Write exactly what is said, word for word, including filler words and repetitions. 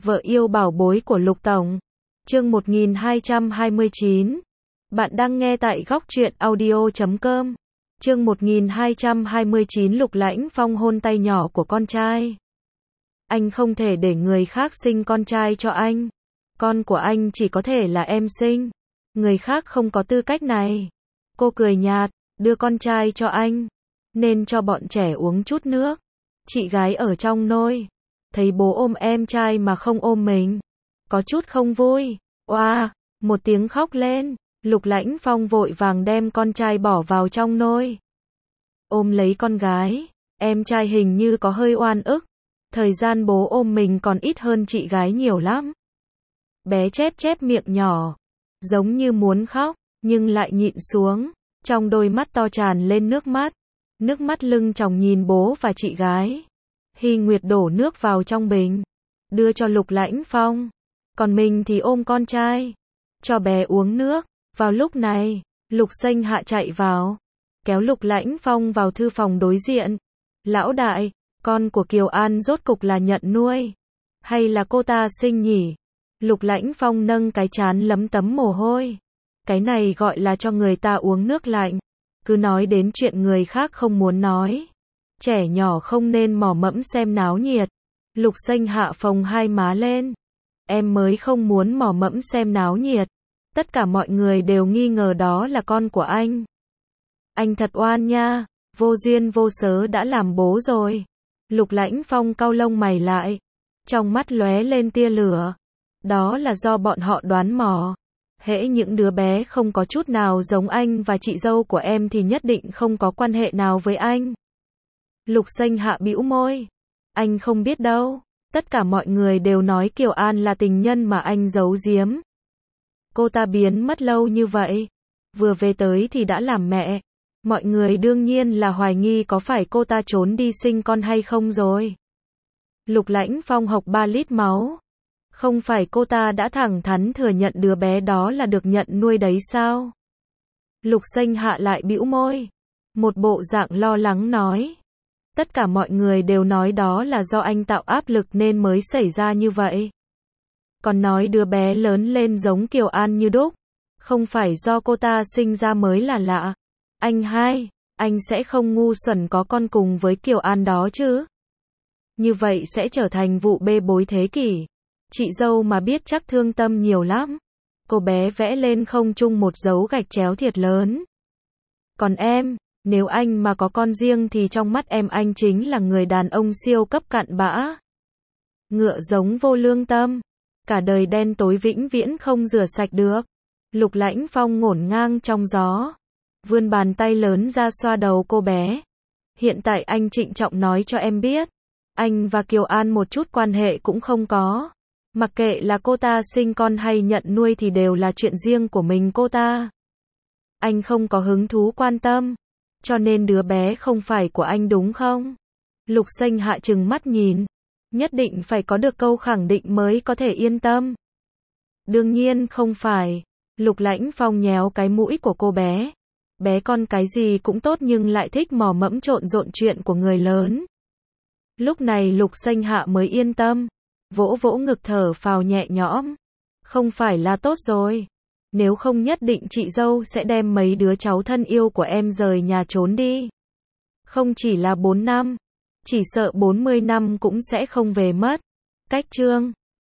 Vợ yêu bảo bối của Lục Tổng. Chương một nghìn hai trăm hai mươi chín. Bạn đang nghe tại góc truyện audio chấm com. Chương một nghìn hai trăm hai mươi chín. Lục Lãnh Phong hôn tay nhỏ của con trai. Anh không thể để người khác sinh con trai cho anh. Con của anh chỉ có thể là em sinh. Người khác không có tư cách này. Cô cười nhạt, đưa con trai cho anh. Nên cho bọn trẻ uống chút nước. Chị gái ở trong nôi. Thấy bố ôm em trai mà không ôm mình. Có chút không vui. Oa, một tiếng khóc lên. Lục Lãnh Phong vội vàng đem con trai bỏ vào trong nôi. Ôm lấy con gái. Em trai hình như có hơi oan ức. Thời gian bố ôm mình còn ít hơn chị gái nhiều lắm. Bé chép chép miệng nhỏ. Giống như muốn khóc, nhưng lại nhịn xuống. Trong đôi mắt to tràn lên nước mắt. Nước mắt lưng tròng nhìn bố và chị gái. Hy Nguyệt đổ nước vào trong bình. Đưa cho Lục Lãnh Phong. Còn mình thì ôm con trai. Cho bé uống nước. Vào lúc này, Lục Xanh Hạ chạy vào. Kéo Lục Lãnh Phong vào thư phòng đối diện. Lão đại, con của Kiều An rốt cục là nhận nuôi. Hay là cô ta sinh nhỉ? Lục Lãnh Phong nâng cái trán lấm tấm mồ hôi. Cái này gọi là cho người ta uống nước lạnh. Cứ nói đến chuyện người khác không muốn nói. Trẻ nhỏ không nên mò mẫm xem náo nhiệt. Lục Xanh Hạ phồng hai má lên. Em mới không muốn mò mẫm xem náo nhiệt. Tất cả mọi người đều nghi ngờ đó là con của anh. Anh thật oan nha, vô duyên vô cớ đã làm bố rồi. Lục Lãnh Phong cau lông mày lại. Trong mắt lóe lên tia lửa. Đó là do bọn họ đoán mò. Hễ những đứa bé không có chút nào giống anh và chị dâu của em thì nhất định không có quan hệ nào với anh. Lục Xanh Hạ bĩu môi. Anh không biết đâu. Tất cả mọi người đều nói Kiều An là tình nhân mà anh giấu giếm. Cô ta biến mất lâu như vậy. Vừa về tới thì đã làm mẹ. Mọi người đương nhiên là hoài nghi có phải cô ta trốn đi sinh con hay không rồi. Lục Lãnh Phong hộc ba lít máu. Không phải cô ta đã thẳng thắn thừa nhận đứa bé đó là được nhận nuôi đấy sao? Lục Xanh Hạ lại bĩu môi. Một bộ dạng lo lắng nói. Tất cả mọi người đều nói đó là do anh tạo áp lực nên mới xảy ra như vậy. Còn nói đứa bé lớn lên giống Kiều An như đúc. Không phải do cô ta sinh ra mới là lạ. Anh hai, anh sẽ không ngu xuẩn có con cùng với Kiều An đó chứ. Như vậy sẽ trở thành vụ bê bối thế kỷ. Chị dâu mà biết chắc thương tâm nhiều lắm. Cô bé vẽ lên không trung một dấu gạch chéo thiệt lớn. Còn em, nếu anh mà có con riêng thì trong mắt em anh chính là người đàn ông siêu cấp cặn bã. Ngựa giống vô lương tâm. Cả đời đen tối vĩnh viễn không rửa sạch được. Lục Lãnh Phong ngổn ngang trong gió. Vươn bàn tay lớn ra xoa đầu cô bé. Hiện tại anh trịnh trọng nói cho em biết. Anh và Kiều An một chút quan hệ cũng không có. Mặc kệ là cô ta sinh con hay nhận nuôi thì đều là chuyện riêng của mình cô ta. Anh không có hứng thú quan tâm. Cho nên đứa bé không phải của anh đúng không? Lục Xanh Hạ trừng mắt nhìn. Nhất định phải có được câu khẳng định mới có thể yên tâm. Đương nhiên không phải. Lục Lãnh Phong nhéo cái mũi của cô bé. Bé con cái gì cũng tốt nhưng lại thích mò mẫm trộn rộn chuyện của người lớn. Lúc này Lục Xanh Hạ mới yên tâm. Vỗ vỗ ngực thở phào nhẹ nhõm. Không phải là tốt rồi. Nếu không nhất định chị dâu sẽ đem mấy đứa cháu thân yêu của em rời nhà trốn đi. Không chỉ là bốn năm. Chỉ sợ bốn mươi năm cũng sẽ không về mất. Cách chương